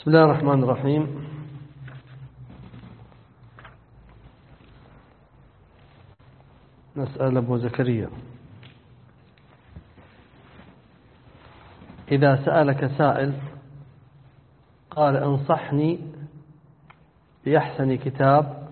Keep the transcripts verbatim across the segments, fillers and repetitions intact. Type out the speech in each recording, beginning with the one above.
بسم الله الرحمن الرحيم. نسأل أبو زكريا: إذا سألك سائل قال انصحني بأحسن كتاب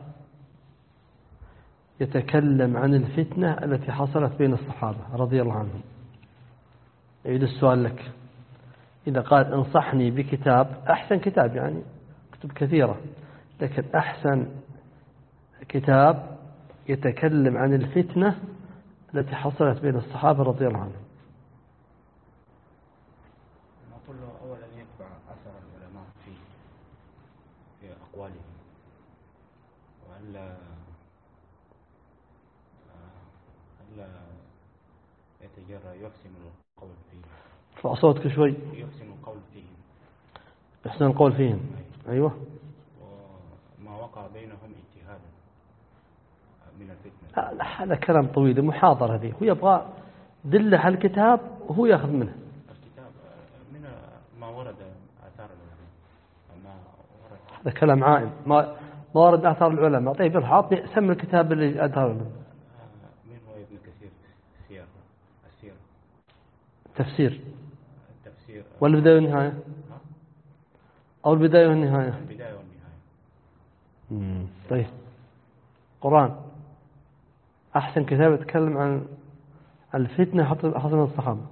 يتكلم عن الفتنة التي حصلت بين الصحابة رضي الله عنهم، يعيد السؤال لك. إذا قال انصحني بكتاب، أحسن كتاب، يعني كتب كثيرة، لكن أحسن كتاب يتكلم عن الفتنة التي حصلت بين الصحابة رضي الله عنهم. نقول له أولا يتبع أثر العلماء في في أقوالهم، وألا ألا يتجرأ يحسن القول فيه. ارفع صوتك شوي. يحسن القول فيهم. يحسن القول فيهم. أيوة. وما وقع بينهم اجتهادا من الفتنة. هذا كلام طويل، محاضرة هذه. هو يبغى دله على الكتاب وهو يأخذ منه. الكتاب من ما ورد آثار العلماء. ما ورد. هذا كلام عائم. ما ما ورد آثار العلماء. طيب الحاط سمي الكتاب اللي آثار العلماء. من هو ابن كثير سير السير. تفسير. التفسير. والبداية والنهاية. أو البداية والنهاية. البداية والنهاية. امم طيب. قرآن. أحسن كتاب يتكلم عن الفتنة حصل الصحابة.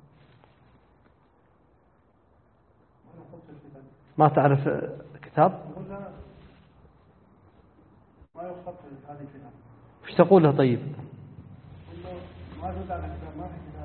ما تعرف كتاب؟ ما يخطط هذه الكتاب. وش تقول له طيب؟ ما تدل على كتاب، ما في كتاب.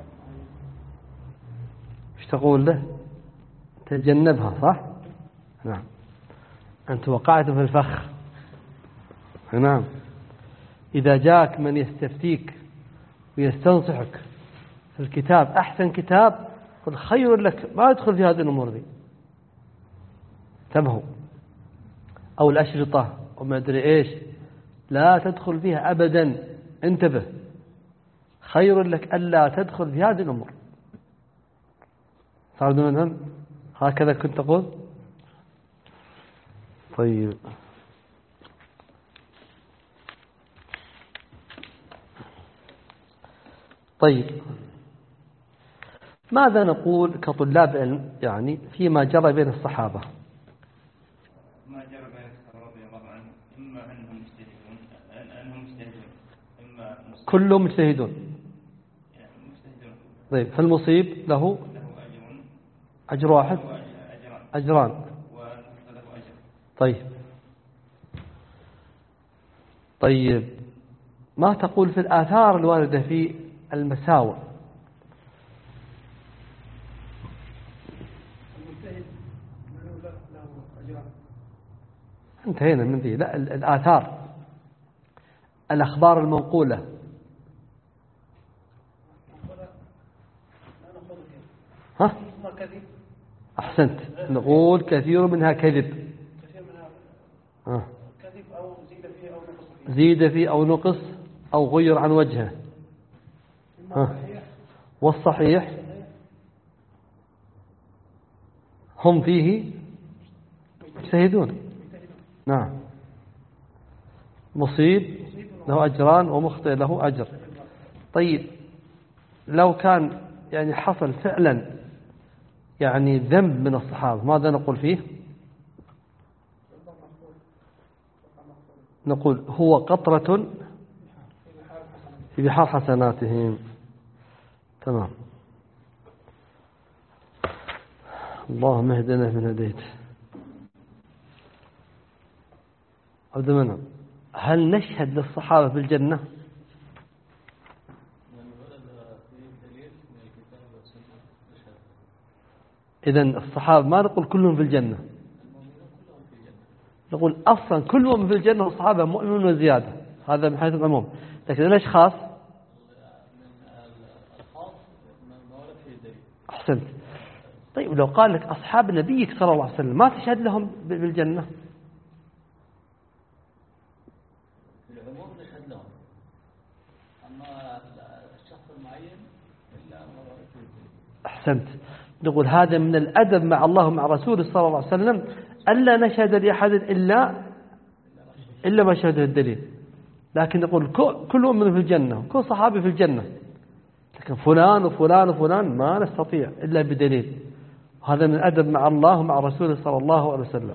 وش تقول له؟ تجنبها، صح؟ نعم. أنت وقعت في الفخ. نعم. إذا جاءك من يستفتيك ويستنصحك في الكتاب، أحسن كتاب، قل خير لك ما يدخل في هذه الأمور دي. انتبهوا. أو الأشرطة وما أدري إيش، لا تدخل فيها أبدا. انتبه، خير لك ألا تدخل في هذه الأمور. صار منهم هكذا كنت تقول. طيب. طيب ماذا نقول كطلاب علم يعني فيما جرى بين الصحابة؟ ما جرى بين الصحابة رضي الله عنهم، إما أنهم مجتهدون أنهم مجتهدون إما كلهم مجتهدون. يعني مجتهدون. طيب فالمصيب له له أجر أجر واحد أجران أجران. وله أجر. طيب. طيب ما تقول في الآثار الواردة في المساوئ؟ المجتهد له أجران. انتهينا من ذي. لا، الآثار، الأخبار المنقولة. ها؟ أحسنت. نقول كثير منها كذب. كثير منها ها. كذب أو زيد فيه أو نقص فيه. زيد فيه أو نقص أو غير عن وجهه. ها. والصحيح هم فيه مجتهدون. نعم. مصيب له أجران ومخطئ له أجر. طيب لو كان يعني حصل فعلا يعني ذنب من الصحابة، ماذا نقول فيه؟ نقول هو قطرة في بحار حسناتهم. تمام. اللهم اهدنا من هديت. عبد المنعم، هل نشهد للصحابة بالجنة؟ إذن الصحابة ما نقول كلهم في الجنة، نقول أصلا كلهم في الجنة والصحابة مؤمنون وزيادة. هذا من حيث العموم. لكن ليش خاص؟ أحسنت. طيب لو قال لك أصحاب نبيك صلى الله عليه وسلم ما تشهد لهم بالجنة؟ العموم نشهد لهم، أما الشخص المعين إلا ما ورد فيه. أحسنت. نقول هذا من الأدب مع الله ومع رسوله صلى الله عليه وسلم ألا نشهد لأحد إلا إلا ما شهده الدليل. لكن نقول كل مؤمن في الجنة كل صحابي في الجنة، لكن فلان وفلان وفلان ما نستطيع إلا بدليل. هذا من الأدب مع الله ومع رسوله صلى الله عليه وسلم.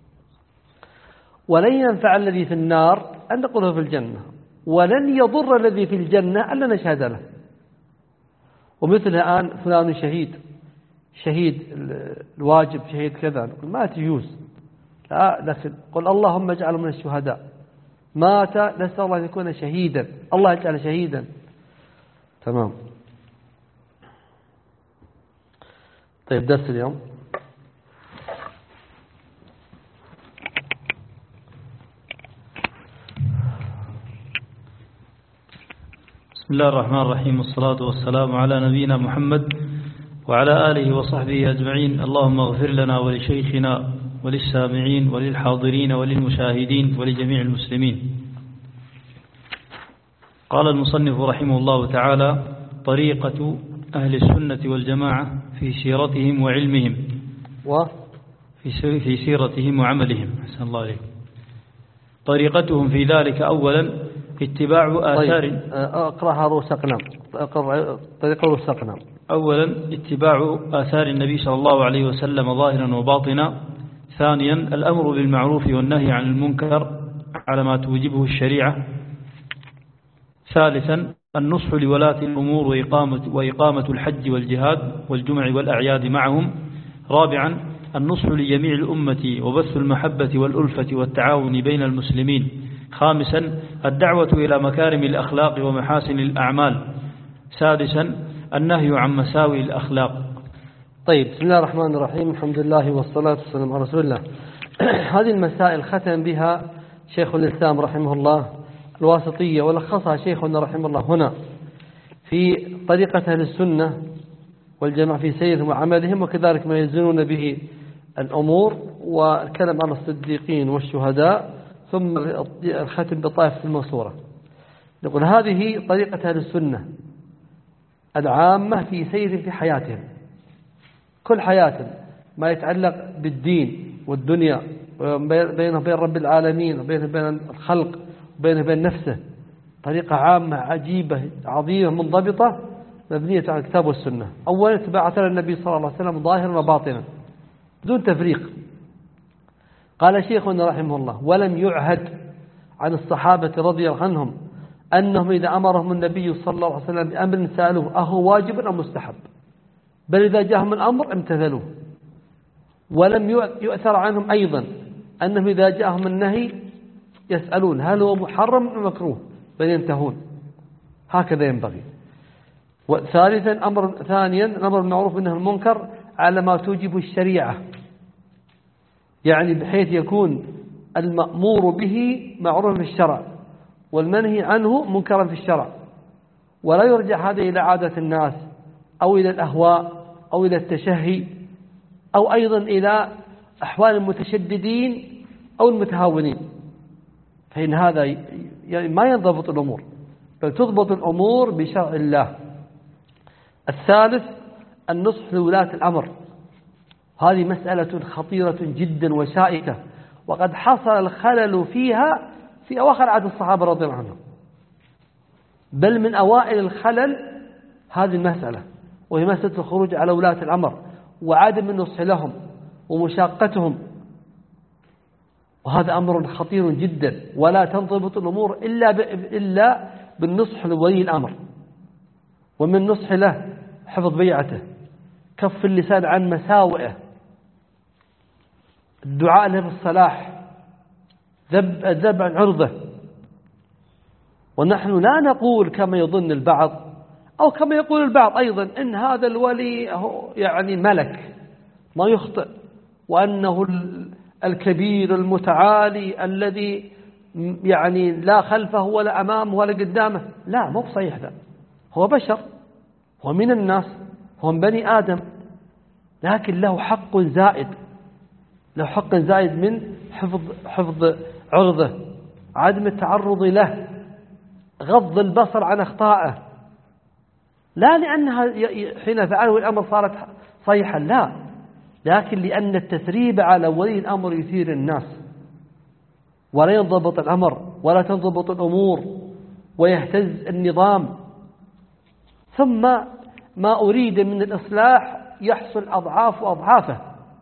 ولن ينفع الذي في النار أن نقوله في الجنة، ولن يضر الذي في الجنة ألا نشهد له. ومثل الآن فلان شهيد، شهيد الواجب، شهيد كذا، نقول ما تجوز، لا، لكن قل اللهم اجعله من الشهداء، مات نسأل الله أن يكون شهيدا، الله يجعله شهيدا. تمام. طيب درس اليوم بسم الله الرحمن الرحيم، والصلاة والسلام على نبينا محمد وعلى آله وصحبه أجمعين. اللهم اغفر لنا ولشيخنا وللسامعين وللحاضرين وللمشاهدين ولجميع المسلمين. قال المصنف رحمه الله تعالى: طريقة أهل السنة والجماعة في سيرتهم وعلمهم وفي في سيرتهم وعملهم. أحسن الله عليك. طريقتهم في ذلك أولا اتباع آثار. طيب اقرأها روس أقلام. اقرأ طريقة روس أقلام. أولا اتباع آثار النبي صلى الله عليه وسلم ظاهرا وباطنا. ثانيا الأمر بالمعروف والنهي عن المنكر على ما توجبه الشريعة. ثالثا النصح لولاة الأمور وإقامة, وإقامة الحج والجهاد والجمع والأعياد معهم. رابعا النصح لجميع الأمة وبث المحبة والألفة والتعاون بين المسلمين. خامسا الدعوة إلى مكارم الأخلاق ومحاسن الأعمال. سادسا النهي عن مساوي الأخلاق. طيب، بسم الله الرحمن الرحيم، الحمد لله والصلاة والسلام على رسول الله. هذه المسائل ختم بها شيخ الإسلام رحمه الله الواسطية، ولخصها شيخنا رحمه الله هنا في طريقة أهل السنة والجماعة في سيرهم وعملهم، وكذلك ما يزنون به الأمور، والكلام عن الصديقين والشهداء، ثم الختم بطائفة المنصورة. نقول هذه طريقة أهل السنة العامة في سير في حياتهم، كل حياتهم ما يتعلق بالدين والدنيا، بينه وبين رب العالمين، وبينه وبين الخلق، وبينه وبين نفسه، طريقة عامة عجيبة عظيمة منضبطة مبنية على الكتاب والسنة. أولا اتباع أثر النبي صلى الله عليه وسلم ظاهرا وباطنا بدون تفريق. قال شيخنا رحمه الله: ولم يعهد عن الصحابة رضي الله عنهم أنهم إذا أمرهم النبي صلى الله عليه وسلم بأمر سألوه أهو واجب أو مستحب، بل إذا جاءهم الأمر امتثلوه. ولم يؤثر عنهم أيضا أنهم إذا جاءهم النهي يسألون هل هو محرم أو مكروه، بل ينتهون. هكذا ينبغي. وثالثا أمر ثانيا الأمر بالمعروف والنهي عن المنكر على ما توجب الشريعة، يعني بحيث يكون المأمور به معروف في الشرع والمنهي عنه منكرا في الشرع، ولا يرجع هذا إلى عادة الناس أو إلى الأهواء أو إلى التشهي أو أيضا إلى أحوال المتشددين أو المتهاونين، فإن هذا يعني ما ينضبط الأمور، بل تضبط الأمور بشرع الله. الثالث النصح لولاة الأمر. هذه مسألة خطيرة جدا وشائكة، وقد حصل الخلل فيها في أواخر عهد الصحابة رضي الله عنهم، بل من أوائل الخلل هذه المسألة، وهي مسألة الخروج على ولاة الأمر وعدم النصح لهم ومشاقتهم. وهذا أمر خطير جدا، ولا تنضبط الأمور إلا إلا بالنصح لولي الأمر، ومن النصح له حفظ بيعته، كف اللسان عن مساوئه، الدعاء له بالصلاح، ذب الذب عن عرضه. ونحن لا نقول كما يظن البعض أو كما يقول البعض أيضا إن هذا الولي هو يعني ملك ما يخطئ، وأنه الكبير المتعالي الذي يعني لا خلفه ولا أمامه ولا قدامه. لا، مو بصحيح ذا، هو بشر، هو من الناس، هو من بني آدم، لكن له حق زائد، له حق زائد من حفظ حفظ عرضه، عدم التعرض له، غض البصر عن أخطائه، لا لأنها حين فعله الأمر صارت صيحا، لا، لكن لأن التثريب على ولي الأمر يثير الناس ولا ينضبط الأمر ولا تنضبط الأمور ويهتز النظام، ثم ما أريد من الإصلاح يحصل أضعاف وأضعافه.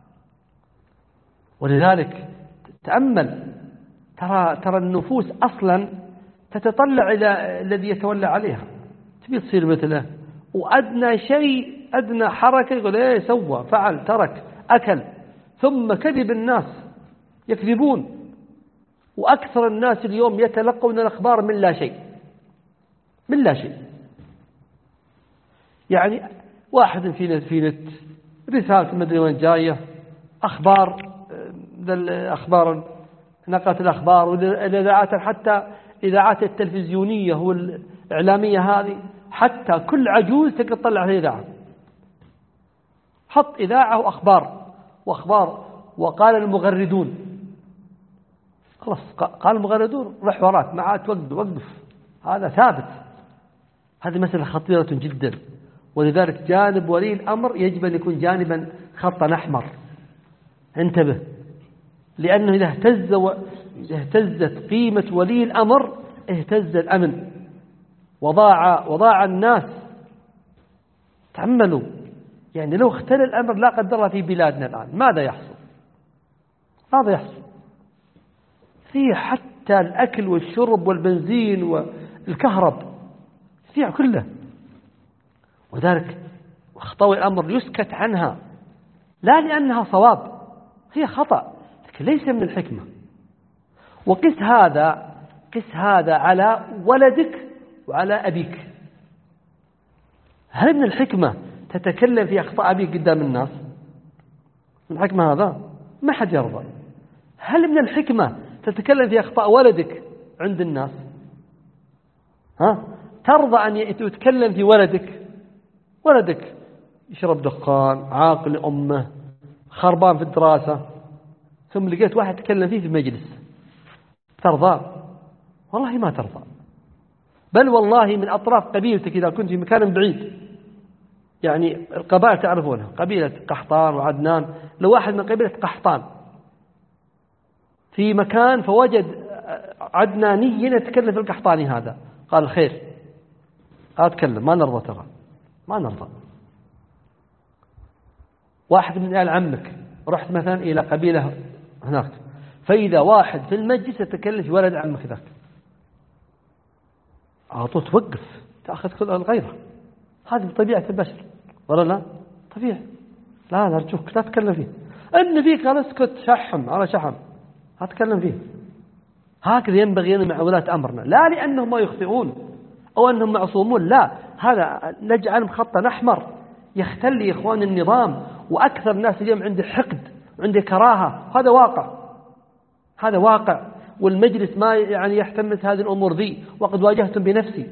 ولذلك تأمل، ترى ترى النفوس أصلا تتطلع إلى الذي يتولى عليها، تبي تصير مثله، وأدنى شيء أدنى حركة يقول إيه سوى فعل ترك أكل، ثم كذب الناس يكذبون. وأكثر الناس اليوم يتلقون الأخبار من لا شيء، من لا شيء. يعني واحد في نت في نت رسالة مدري وين جاية، أخبار أخبار نقلت الأخبار والإذاعات، حتى إذاعات التلفزيونية والإعلامية هذه، حتى كل عجوز تقدر تطلع في إذاعة، حط إذاعة وأخبار وأخبار. وقال المغردون، خلاص قال المغردون رح وراك، ما عاد توقف وقف، هذا ثابت. هذه مسألة خطيرة جدا. ولذلك جانب ولي الأمر يجب أن يكون جانبا خطا أحمر، انتبه، لأنه إذا اهتز و... اهتزت قيمة ولي الأمر اهتز الأمن وضاع وضاع الناس. تأملوا، يعني لو اختل الأمر لا قدر الله في بلادنا الآن ماذا يحصل؟ ماذا يحصل؟ في حتى الأكل والشرب والبنزين والكهرب فيها كله. وذلك خطوي الأمر يسكت عنها، لا لأنها صواب، هي خطأ لكن ليس من الحكمة. وقس هذا قس هذا على ولدك وعلى أبيك. هل من الحكمة تتكلم في أخطاء أبيك قدام الناس؟ من الحكمة هذا؟ ما حد يرضى. هل من الحكمة تتكلم في أخطاء ولدك عند الناس؟ ها؟ ترضى أن يتكلم في ولدك؟ ولدك يشرب دخان، عاقل أمه، خربان في الدراسة، ثم لقيت واحد تكلم فيه في المجلس، ترضى؟ والله ما ترضى. بل والله من أطراف قبيلتك إذا كنت في مكان بعيد، يعني القبائل تعرفونها، قبيلة قحطان وعدنان، لو واحد من قبيلة قحطان في مكان فوجد عدناني يتكلم في القحطاني هذا، قال خير أتكلم، ما نرضى، ترى ما نرضى. واحد من آل عمك رحت مثلا إلى قبيلة هناك، فإذا واحد في المجلس يتكلم في ولد عمك ذاك، عطوه توقف، تأخذ كل الغيرة. هذه طبيعة البشر ولا لا؟ طبيعي. لا نرجوك لا تتكلم فيه. أن فيك قال اسكت، شحم على شحم، لا تتكلم فيه. هكذا ينبغي أن مع ولاة أمرنا، لا لأنهم ما يخطئون أو أنهم معصومون، لا، هذا نجعلهم خطا أحمر يختل يا إخوان النظام. وأكثر الناس اليوم عنده حقد وعنده كراهة، هذا واقع، هذا واقع. والمجلس ما يعني يحتمل هذه الأمور ذي، وقد واجهتهم بنفسي،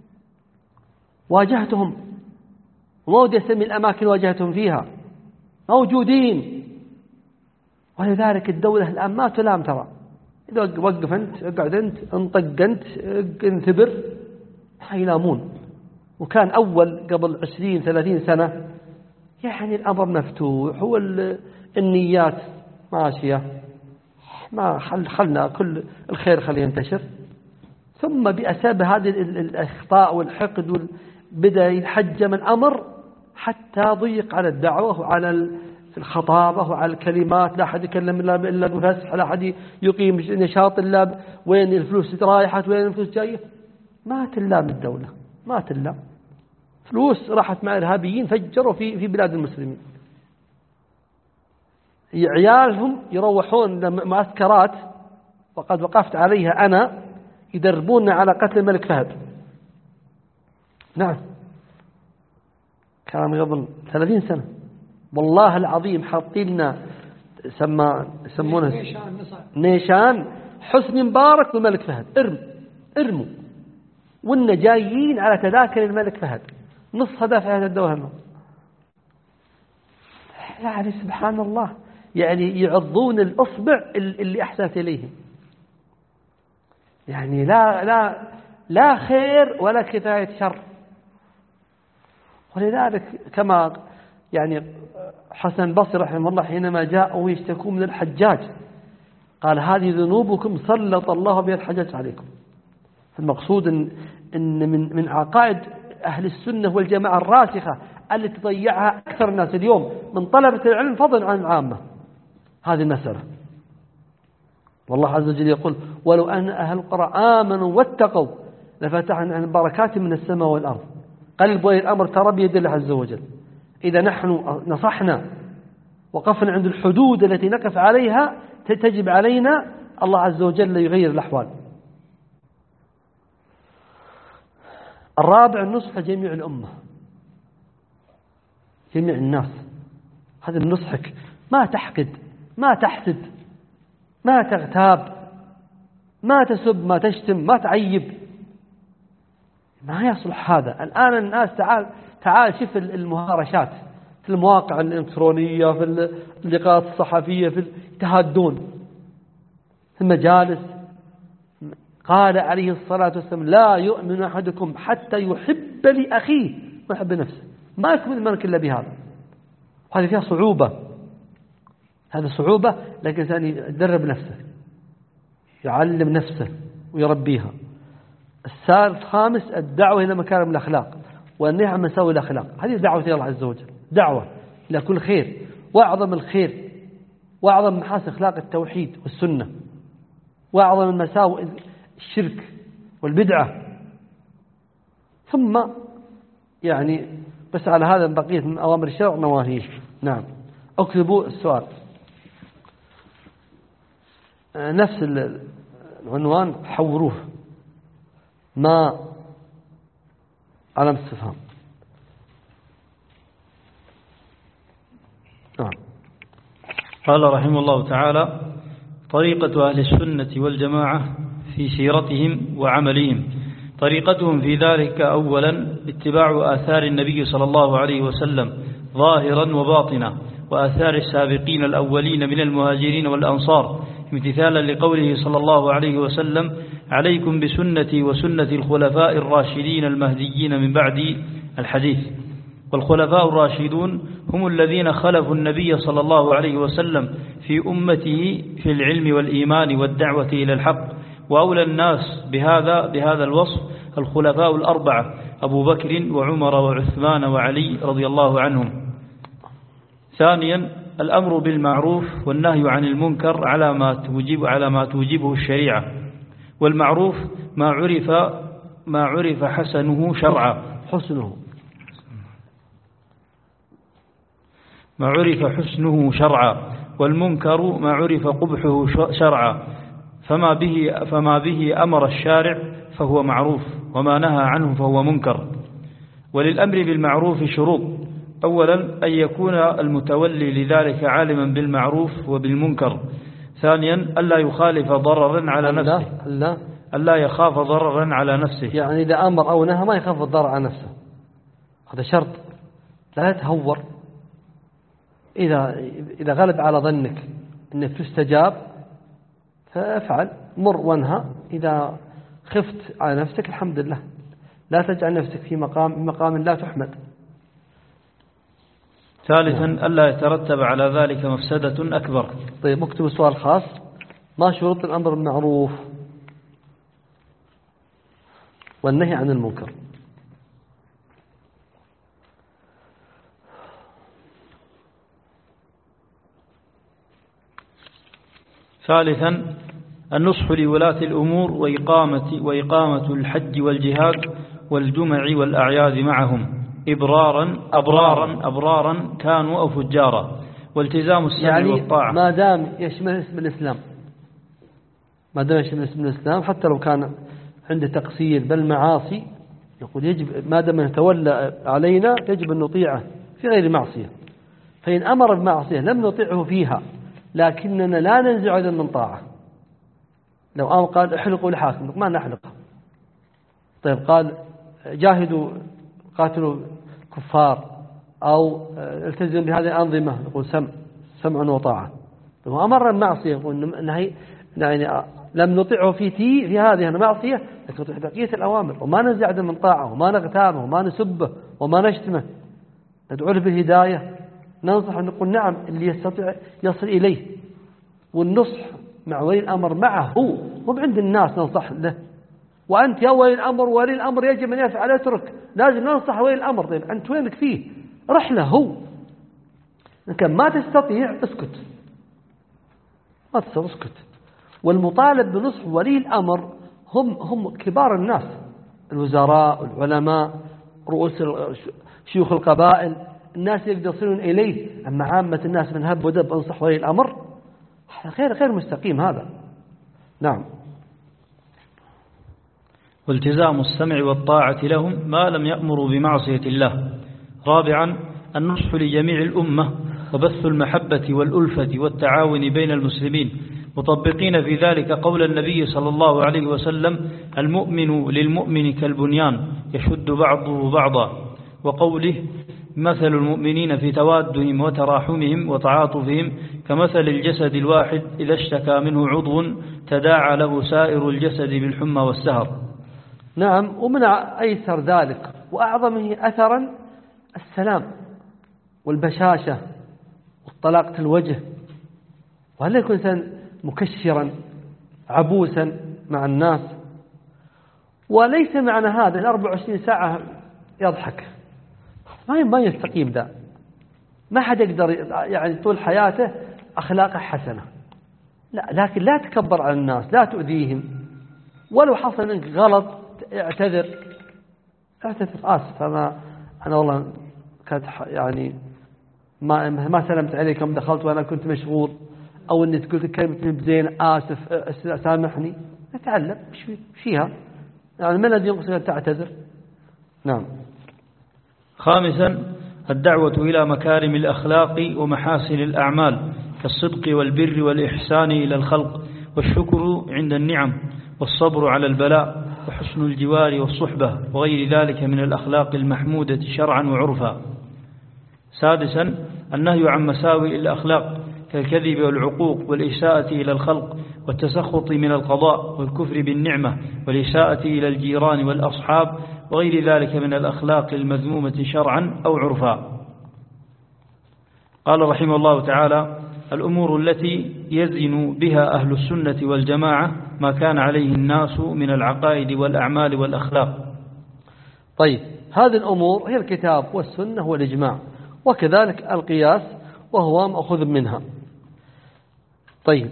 واجهتهم وما ودي أسمي الأماكن واجهتهم فيها، موجودين. ولذلك الدولة الآن ما تلام، ترى إذا وقف أنت، اقعد أنت، انطق أنت، انثبر، يلامون. وكان أول قبل عشرين ثلاثين سنة يعني الأمر مفتوح، والنيات ماشية، ما خل خلنا كل الخير خليه ينتشر. ثم بأسباب هذه الأخطاء والحقد بدأ يتحجم الأمر حتى ضيق على الدعوة وعلى الخطابة وعلى الكلمات، لا أحد يكلم إلا بفسح، لا أحد يقيم نشاط إلا وين الفلوس رايحت وين الفلوس جاية. ما تلام الدولة، ما تلام، فلوس راحت مع إرهابيين فجروا في في بلاد المسلمين. عيالهم يروحون معسكرات، وقد وقفت عليها أنا، يدربوننا على قتل الملك فهد. نعم، كان قبل ثلاثين سنة والله العظيم، حاطين لنا سما يسمونه نيشان حسني مبارك والملك فهد، ارم ارموا، وإن جايين على تذاكر الملك فهد، نص هدف هذا الدوله. يعني سبحان الله، يعني يعضون الأصبع اللي أحسنت إليهم. يعني لا لا لا خير ولا كفاية شر. ولذلك كما يعني حسن البصري رحمه الله حينما جاءوا يشتكون من الحجاج قال هذه ذنوبكم سلط الله بها الحجاج عليكم. المقصود إن, إن من, من عقائد أهل السنة والجماعة الراسخة التي تضيعها أكثر الناس اليوم من طلبة العلم فضلا عن العامة هذه المسألة. والله عز وجل يقول ولو أن أهل القرى آمنوا واتقوا لفتحنا عن بركات من السماء والأرض. قلب ولي الأمر ترى بيد الله عز وجل. إذا نحن نصحنا وقفنا عند الحدود التي نقف عليها تجب علينا الله عز وجل يغير الأحوال. الرابع النصح جميع الأمة جميع الناس. هذا نصحك ما تحقد ما تحسد ما تغتاب ما تسب ما تشتم ما تعيب ما يصلح هذا. الآن الناس تعال تعال شوف المهارشات في المواقع الإلكترونية في اللقاءات الصحفية في يتهادون في المجالس. قال عليه الصلاة والسلام لا يؤمن أحدكم حتى يحب لأخيه ما يحب نفسه. ما يكمل الملك إلا بهذا. وهذه فيها صعوبة هذا صعوبة لكن الإنسان يدرب نفسه يعلم نفسه ويربيها. الثالث خامس الدعوة إلى مكارم الأخلاق والنهي عن مساوئ الأخلاق. هذه دعوة إلى الله عز وجل دعوة إلى كل خير. وأعظم الخير وأعظم محاسن أخلاق التوحيد والسنة وأعظم المساوئ الشرك والبدعة. ثم يعني بس على هذا بقية من أوامر الشرع نواهيه. نعم اكتبوا السؤال نفس العنوان حوروه ما علامة استفهام. نعم. قال رحمه الله تعالى طريقة أهل السنة والجماعة في سيرتهم وعملهم. طريقتهم في ذلك أولا اتباع آثار النبي صلى الله عليه وسلم ظاهرا وباطنا وآثار السابقين الأولين من المهاجرين والأنصار امتثالا لقوله صلى الله عليه وسلم عليكم بسنتي وسنة الخلفاء الراشدين المهديين من بعد الحديث. والخلفاء الراشدون هم الذين خلفوا النبي صلى الله عليه وسلم في أمته في العلم والإيمان والدعوة إلى الحق. وأولى الناس بهذا بهذا الوصف الخلفاء الأربعة أبو بكر وعمر وعثمان وعلي رضي الله عنهم. ثانيا الأمر بالمعروف والنهي عن المنكر على ما توجب على ما توجبه الشريعة. والمعروف ما عرف ما عرف حسنه شرعا حسنه ما عرف حسنه شرعا والمنكر ما عرف قبحه شرعا. فما به فما به أمر الشارع فهو معروف وما نهى عنه فهو منكر. وللأمر بالمعروف شروط. أولا أن يكون المتولي لذلك عالما بالمعروف وبالمنكر. ثانيا ألا يخالف ضررا على نفسه لا ألا يخاف ضررا على نفسه يعني إذا أمر أو نهى ما يخاف الضرر على نفسه. هذا شرط لا يتهور. إذا إذا غلب على ظنك أنك تستجاب فافعل مر وانهى. إذا خفت على نفسك الحمد لله لا تجعل نفسك في مقام مقام لا تحمد. ثالثا ألا يترتب على ذلك مفسدة أكبر. طيب اكتب سؤال خاص ما شروط الأمر بالمعروف والنهي عن المنكر؟ ثالثا النصح لولاة الأمور وإقامة, وإقامة الحج والجهاد والجمع والأعياد معهم إبرارا أبرارا أبرارا كانوا أو فجارا والتزام السمع يعني والطاعة. ما دام يشمل اسم الإسلام ما دام يشمل اسم الإسلام حتى لو كان عنده تقصير بل معاصي يقول يجب ما دام يتولى علينا يجب أن نطيعه في غير معصية. فإن أمر بمعصية لم نطيعه فيها لكننا لا ننزع إذن من طاعة. لو قام قال احلقوا لحاكم ما نحلقه. طيب قال جاهدوا قاتلوا كفار أو التزم بهذه الأنظمة يقول سمع سمع وطاعة. لو أمر المعصية يقول نهي يعني لم نطيعه في تي في هذه المعصية لكن نطيع بقية الأوامر وما ننزع من طاعة وما نغتابه وما نسبه وما نشتمه ندعو له بالهداية ننصح نقول نعم اللي يستطيع يصل إليه، والنصح مع ولي الأمر معه هو مو عند الناس ننصح له. وأنت يا ولي الأمر ولي الأمر يجب أن يفعل يترك، لازم ننصح ولي الأمر. طيب أنت وينك فيه؟ رح له هو. إن كان ما تستطيع اسكت، ما تستطيع اسكت. والمطالب بنصح ولي الأمر هم هم كبار الناس، الوزراء والعلماء، رؤوس شيوخ القبائل، الناس يقدرون يصلون إليه. أما عامة الناس من هب ودب أنصح ولي الأمر، غير غير مستقيم هذا. نعم. والتزام السمع والطاعة لهم ما لم يأمروا بمعصية الله. رابعا النصح لجميع الأمة وبث المحبة والألفة والتعاون بين المسلمين، مطبقين في ذلك قول النبي صلى الله عليه وسلم: المؤمن للمؤمن كالبنيان يشد بعضه بعضا، وقوله: مثل المؤمنين في توادهم وتراحمهم وتعاطفهم كمثل الجسد الواحد إذا اشتكى منه عضو تداعى له سائر الجسد بالحمى والسهر. نعم. ومن أيسر ذلك وأعظمه أثرا السلام والبشاشة وطلاقة الوجه. وهل يكون إنسان مكشرا عبوسا مع الناس؟ وليس معنى هذا الأربع وعشرين ساعة يضحك، ما ما يستقيم ذا. ما حد يقدر يعني طول حياته أخلاقه حسنة، لا. لكن لا تكبر على الناس، لا تؤذيهم. ولو حصل منك غلط اعتذر اعتذر آسف، فما أنا والله كانت يعني ما ما سلمت عليكم، دخلت وأنا كنت مشغول، أو إني قلت كلمة بزين آسف سامحني. نتعلم إيش فيها يعني، من الذي ينقص أن تعتذر؟ نعم. خامسا الدعوة إلى مكارم الأخلاق ومحاسن الأعمال كالصدق والبر والإحسان إلى الخلق، والشكر عند النعم، والصبر على البلاء، وحسن الجوار والصحبة، وغير ذلك من الأخلاق المحمودة شرعا وعرفا. سادسا النهي عن مساوئ الأخلاق كالكذب والعقوق والإساءة إلى الخلق، والتسخط من القضاء، والكفر بالنعمة، والإساءة إلى الجيران والأصحاب، وغير ذلك من الأخلاق المذمومة شرعا أو عرفا. قال رحمه الله تعالى: الأمور التي يزن بها أهل السنة والجماعة ما كان عليه الناس من العقائد والأعمال والأخلاق. طيب، هذه الأمور هي الكتاب والسنة والإجماع، وكذلك القياس وهو مأخوذ منها. طيب،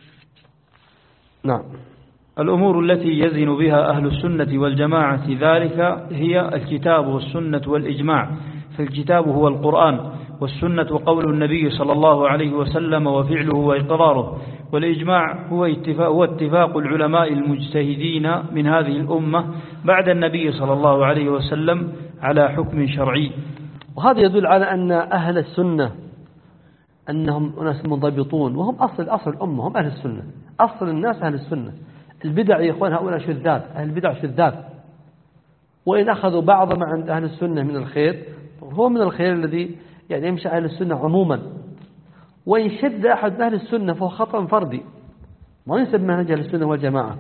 نعم. الأمور التي يزن بها أهل السنة والجماعة ذلك هي الكتاب والسنة والإجماع، فالكتاب هو القرآن، والسنة قول النبي صلى الله عليه وسلم وفعله وإقراره، والإجماع هو اتفاق, هو اتفاق العلماء المجتهدين من هذه الأمة بعد النبي صلى الله عليه وسلم على حكم شرعي. وهذا يدل على أن أهل السنة أنهم ناس منضبطون، وهم أصل أصل الأمة، هم أهل السنة، أصل الناس أهل السنة. البدع يا إخوان هؤلاء شذاذ، أهل البدع شذاذ، وإن أخذوا بعض ما عند أهل السنة من الخير هو من الخير الذي يعني يمشي أهل السنة عموما. وإن شد أحد أهل السنة فهو خطأ فردي، ما ينسب منهج أهل السنة والجماعة.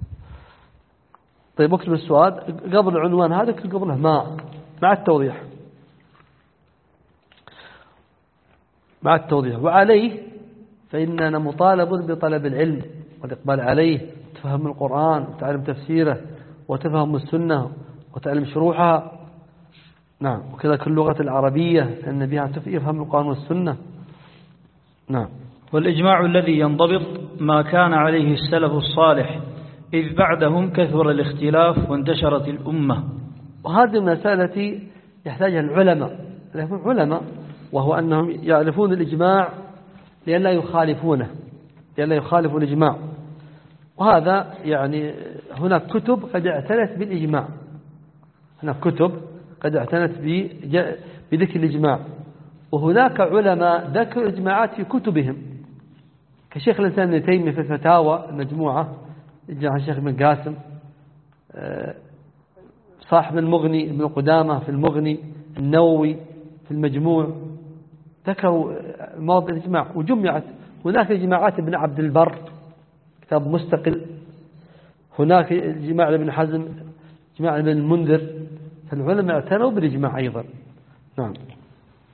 طيب، اكتب السؤال قبل العنوان هذا، اكتب قبله ما مع التوضيح مع التوضيح وعليه فإننا مطالب بطلب العلم والإقبال عليه، تفهم القرآن وتعلم تفسيره وتفهم السنة وتعلم شروحها. نعم. وكذلك اللغة العربية لأن بها يفهم القرآن والسنة. نعم. والإجماع الذي ينضبط ما كان عليه السلف الصالح، إذ بعدهم كثر الاختلاف وانتشرت الأمة. وهذه المسألة التي يحتاجها العلماء علماء وهو أنهم يعرفون الإجماع لأن لا يخالفونه، لأن لا يخالفوا الإجماع. وهذا يعني هناك كتب قد اعتنت بالإجماع، هناك كتب قد اعتنت بذكر الإجماع، وهناك علماء ذكروا الإجماعات في كتبهم كشيخ الإسلام ابن تيمية في الفتاوى المجموعة، جاء الشيخ ابن قاسم، صاحب المغني ابن قدامة في المغني، النووي في المجموع، ذكروا مواضع الإجماع وجمعت. هناك إجماعات ابن عبد البر كتاب مستقل، هناك إجماع ابن حزم، إجماع ابن المنذر، فالعلماء اعتنوا بالإجماع أيضا. نعم.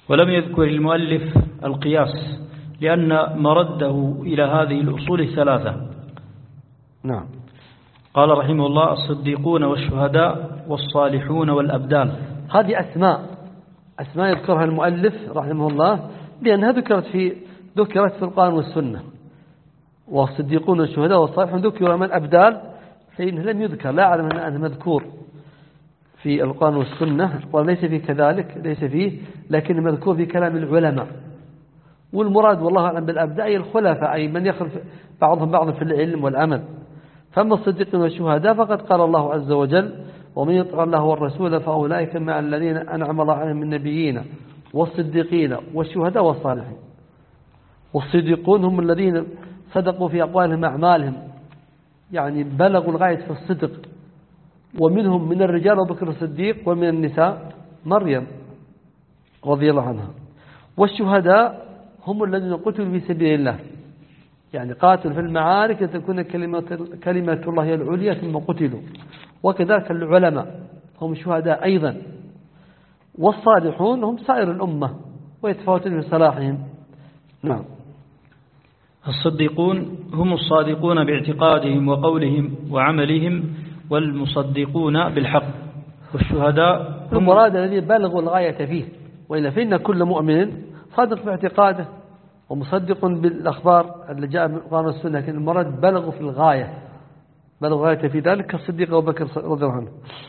ولم يذكر المؤلف القياس لأن مرده إلى هذه الأصول الثلاثة. نعم. قال رحمه الله: الصديقون والشهداء والصالحون والأبدال. هذه أسماء أسماء يذكرها المؤلف رحمه الله لأنها ذكرت في ذكرت في القرآن والسنة. والصديقون والشهداء والصالحون ذكروا، من الأبدال فإنه لم يذكر، لا أعلم أنه مذكور في القرآن والسنة، وليس فيه كذلك، ليس فيه، لكن مذكور في كلام العلماء. والمراد والله أعلم بالأبدال أي الخلفاء، أي من يخلف بعضهم بعضا في العلم والعمل. فأما الصديقين والشهداء فقد قال الله عز وجل: ومن يطع الله والرسول فأولئك مع الذين أنعم الله عليهم من النبيين والصديقين والشهداء والصالحين. والصديقون هم الذين صدقوا في أقوالهم أعمالهم، يعني بلغوا الغاية في الصدق. ومنهم من الرجال أبو بكر الصديق، ومن النساء مريم رضي الله عنها. والشهداء هم الذين قتلوا في سبيل الله، يعني قاتلوا في المعارك لتكون كلمة, كلمة الله العليا ثم قتلوا. وكذلك العلماء هم شهداء أيضا. والصالحون هم سائر الأمة ويتفاوتون في صلاحهم. نعم. الصديقون هم الصادقون باعتقادهم وقولهم وعملهم والمصدقون بالحق. والشهداء هم المراد الذي بلغوا الغاية فيه، وإلا فإن كل مؤمن صادق باعتقاده ومصدق بالأخبار اللي جاء من القرآن والسنة، لكن المراد بلغوا في الغاية، بلغوا الغاية في ذلك كالصديق أبو بكر رضي الله عنه.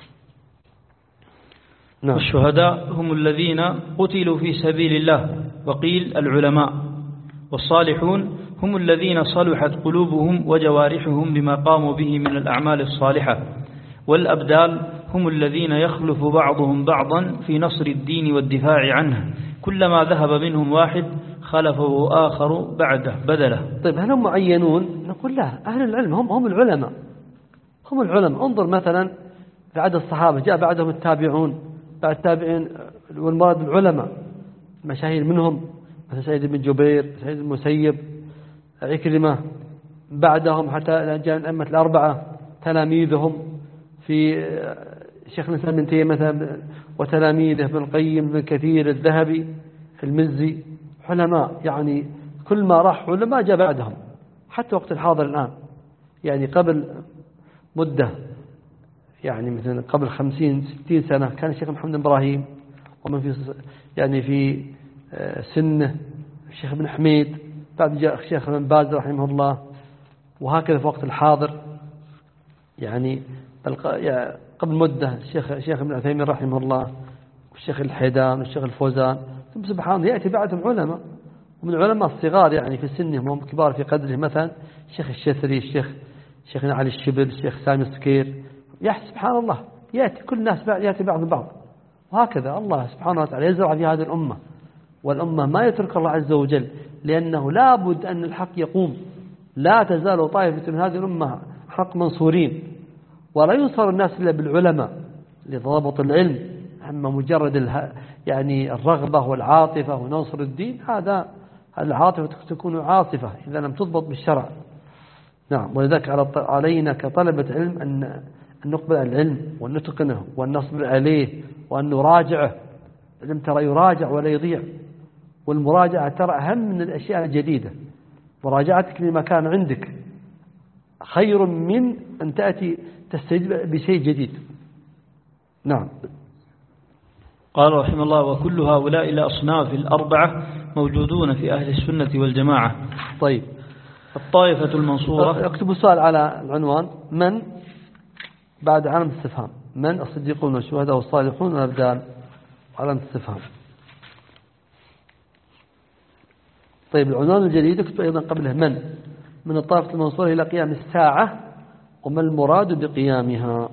نعم. والشهداء هم الذين قتلوا في سبيل الله، وقيل العلماء. والصالحون هم الذين صلحت قلوبهم وجوارحهم بما قاموا به من الأعمال الصالحة. والأبدال هم الذين يخلف بعضهم بعضا في نصر الدين والدفاع عنه، كلما ذهب منهم واحد خلفه آخر بعده بدله. طيب هل هم معينون؟ نقول لا، أهل العلم هم هم العلماء، هم العلماء. انظر مثلا في عدد الصحابة جاء بعدهم التابعون، بعد التابعين والمراد العلماء مشاهير منهم مثل سعيد بن جبير، سعيد المسيب، عكرمة، بعدهم حتى جاء الأئمة الأربعة تلاميذهم في شيخ الإسلام ابن تيمية مثلا وتلاميذه ابن القيم، ابن كثير، الذهبي، المزي، علماء. يعني كل ما راح علماء جاء بعدهم، حتى وقت الحاضر الآن. يعني قبل مدة، يعني مثلا قبل خمسين ستين سنة كان الشيخ محمد إبراهيم، ومن في يعني في سنه الشيخ ابن حميد، بعد جاء الشيخ ابن باز رحمه الله، وهكذا في وقت الحاضر. يعني قبل مدة الشيخ الشيخ ابن عثيمين رحمه الله، والشيخ الحيدان، والشيخ الفوزان. ثم سبحان الله يأتي بعدهم علماء، ومن العلماء الصغار يعني في سنهم هم كبار في قدره، مثلا الشيخ الشثري، الشيخ الشيخ علي الشبل، الشيخ سامي السكير. يا سبحان الله يأتي كل الناس يأتي بعض البعض، وهكذا الله سبحانه وتعالى يزرع في هذه الأمة. والأمة ما يترك الله عز وجل، لأنه لابد أن الحق يقوم. لا تزال طائفة من هذه الأمة حق منصورين، ولا ينصر الناس إلا بالعلماء لضبط العلم. أما مجرد اله... يعني الرغبة والعاطفة ونصر الدين، هذا العاطفة تكون عاصفة إذا لم تضبط بالشرع. نعم. ولذلك علينا كطلبة علم أن أن نقبل العلم وأن نتقنه وأن نصبر عليه وأن نراجعه. العلم ترى يراجع ولا يضيع، والمراجعة ترى أهم من الأشياء الجديدة. مراجعتك لما كان عندك خير من أن تأتي تستجيب بشيء جديد. نعم. قال رحمه الله: وكل هؤلاء الأصناف الأربعة موجودون في أهل السنة والجماعة. طيب، الطائفة المنصورة. اكتبوا سؤال على العنوان: من بعد علامة استفهام، من الصديقون والشهداء والصالحون والأبدال، علامة استفهام. طيب العنوان الجديد اكتب أيضا قبله من من الطائفة المنصورة إلى قيام الساعة، وما المراد بقيامها.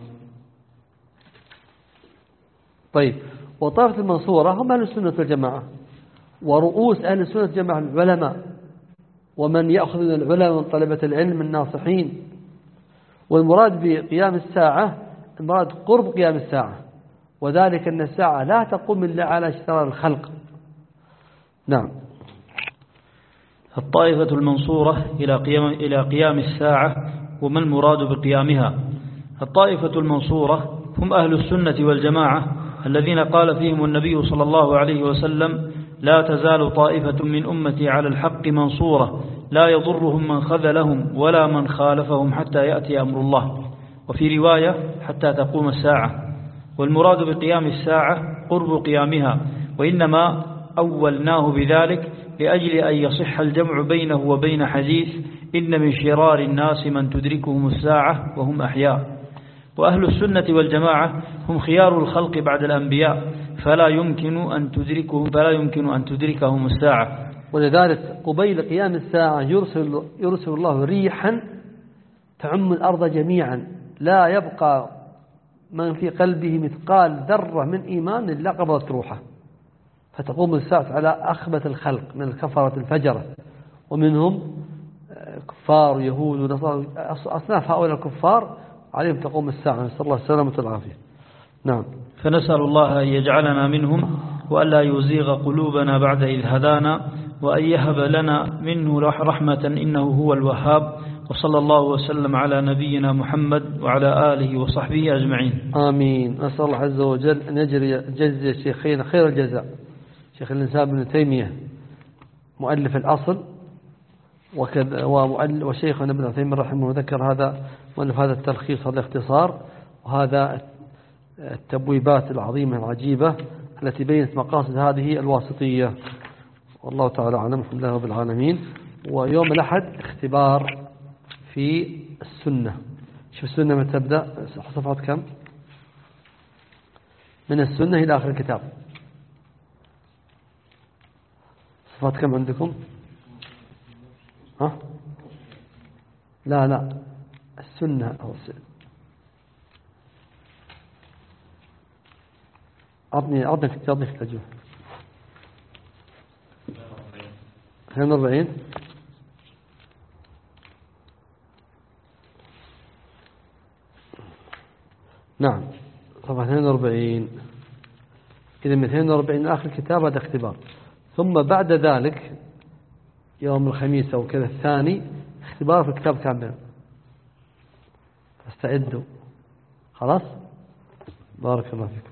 طيب، وطائفة المنصورة هم أهل السنة والجماعة، ورؤوس أهل السنة والجماعة العلماء، ومن يأخذ من العلماء من طلبة العلم الناصحين. والمراد بقيام الساعة المراد قرب قيام الساعة، وذلك أن الساعة لا تقوم إلا على شرار الخلق. نعم. الطائفة المنصورة إلى قيام إلى قيام الساعة، وما المراد بقيامها. الطائفة المنصورة هم أهل السنة والجماعة الذين قال فيهم النبي صلى الله عليه وسلم: لا تزال طائفة من أمتي على الحق منصورة لا يضرهم من خذلهم ولا من خالفهم حتى يأتي أمر الله. وفي رواية حتى تقوم الساعة. والمراد بقيام الساعة قرب قيامها، وإنما أولناه بذلك لأجل أن يصح الجمع بينه وبين حديث إن من شرار الناس من تدركهم الساعة وهم أحياء. وأهل السنة والجماعة هم خيار الخلق بعد الأنبياء، فلا يمكن أن تدركهم فلا يمكن أن تدركهم الساعة. ولذلك قبيل قيام الساعة يرسل, يرسل الله ريحا تعم الأرض جميعا، لا يبقى من في قلبه مثقال ذرة من إيمان إلا قبضت روحه، فتقوم الساعة على أخبث الخلق من الكفرة الفجرة، ومنهم كفار يهود ونصارى، أصناف هؤلاء الكفار عليهم تقوم الساعة، نسأل الله السلامة والعافية. نعم. فنسأل الله أن يجعلنا منهم، وألا يزيغ قلوبنا بعد إذ هدانا، وأن يهب لنا منه رحمة إنه هو الوهاب. وصلى الله وسلم على نبينا محمد وعلى آله وصحبه أجمعين. آمين. نسأل الله عز وجل أن يجري جزي شيخين خير الجزاء، شيخ الإنسان ابن تيمية مؤلف الأصل، وكذا وشيخنا ابن عثيمين رحمه الله ذكر هذا مؤلف هذا التلخيص، هذا الاختصار، وهذا التبويبات العظيمة العجيبة التي بينت مقاصد هذه الواسطية. والله تعالى أعلم. الحمد لله رب العالمين. ويوم الأحد اختبار في السنة. شوف السنة من تبدأ صفحات كم؟ من السنة إلى آخر الكتاب صفحات كم عندكم؟ ها؟ لا لا السنة أو السنة. أعطني أعطني في أعطني في التجويد. اثنين وأربعين. نعم صفحة اثنين وأربعين. إذا من اثنين وأربعين آخر الكتاب هذا اختبار، ثم بعد ذلك يوم الخميس أو كذا الثاني اختبار في الكتاب كامل. فاستعدوا. خلاص. بارك الله فيكم.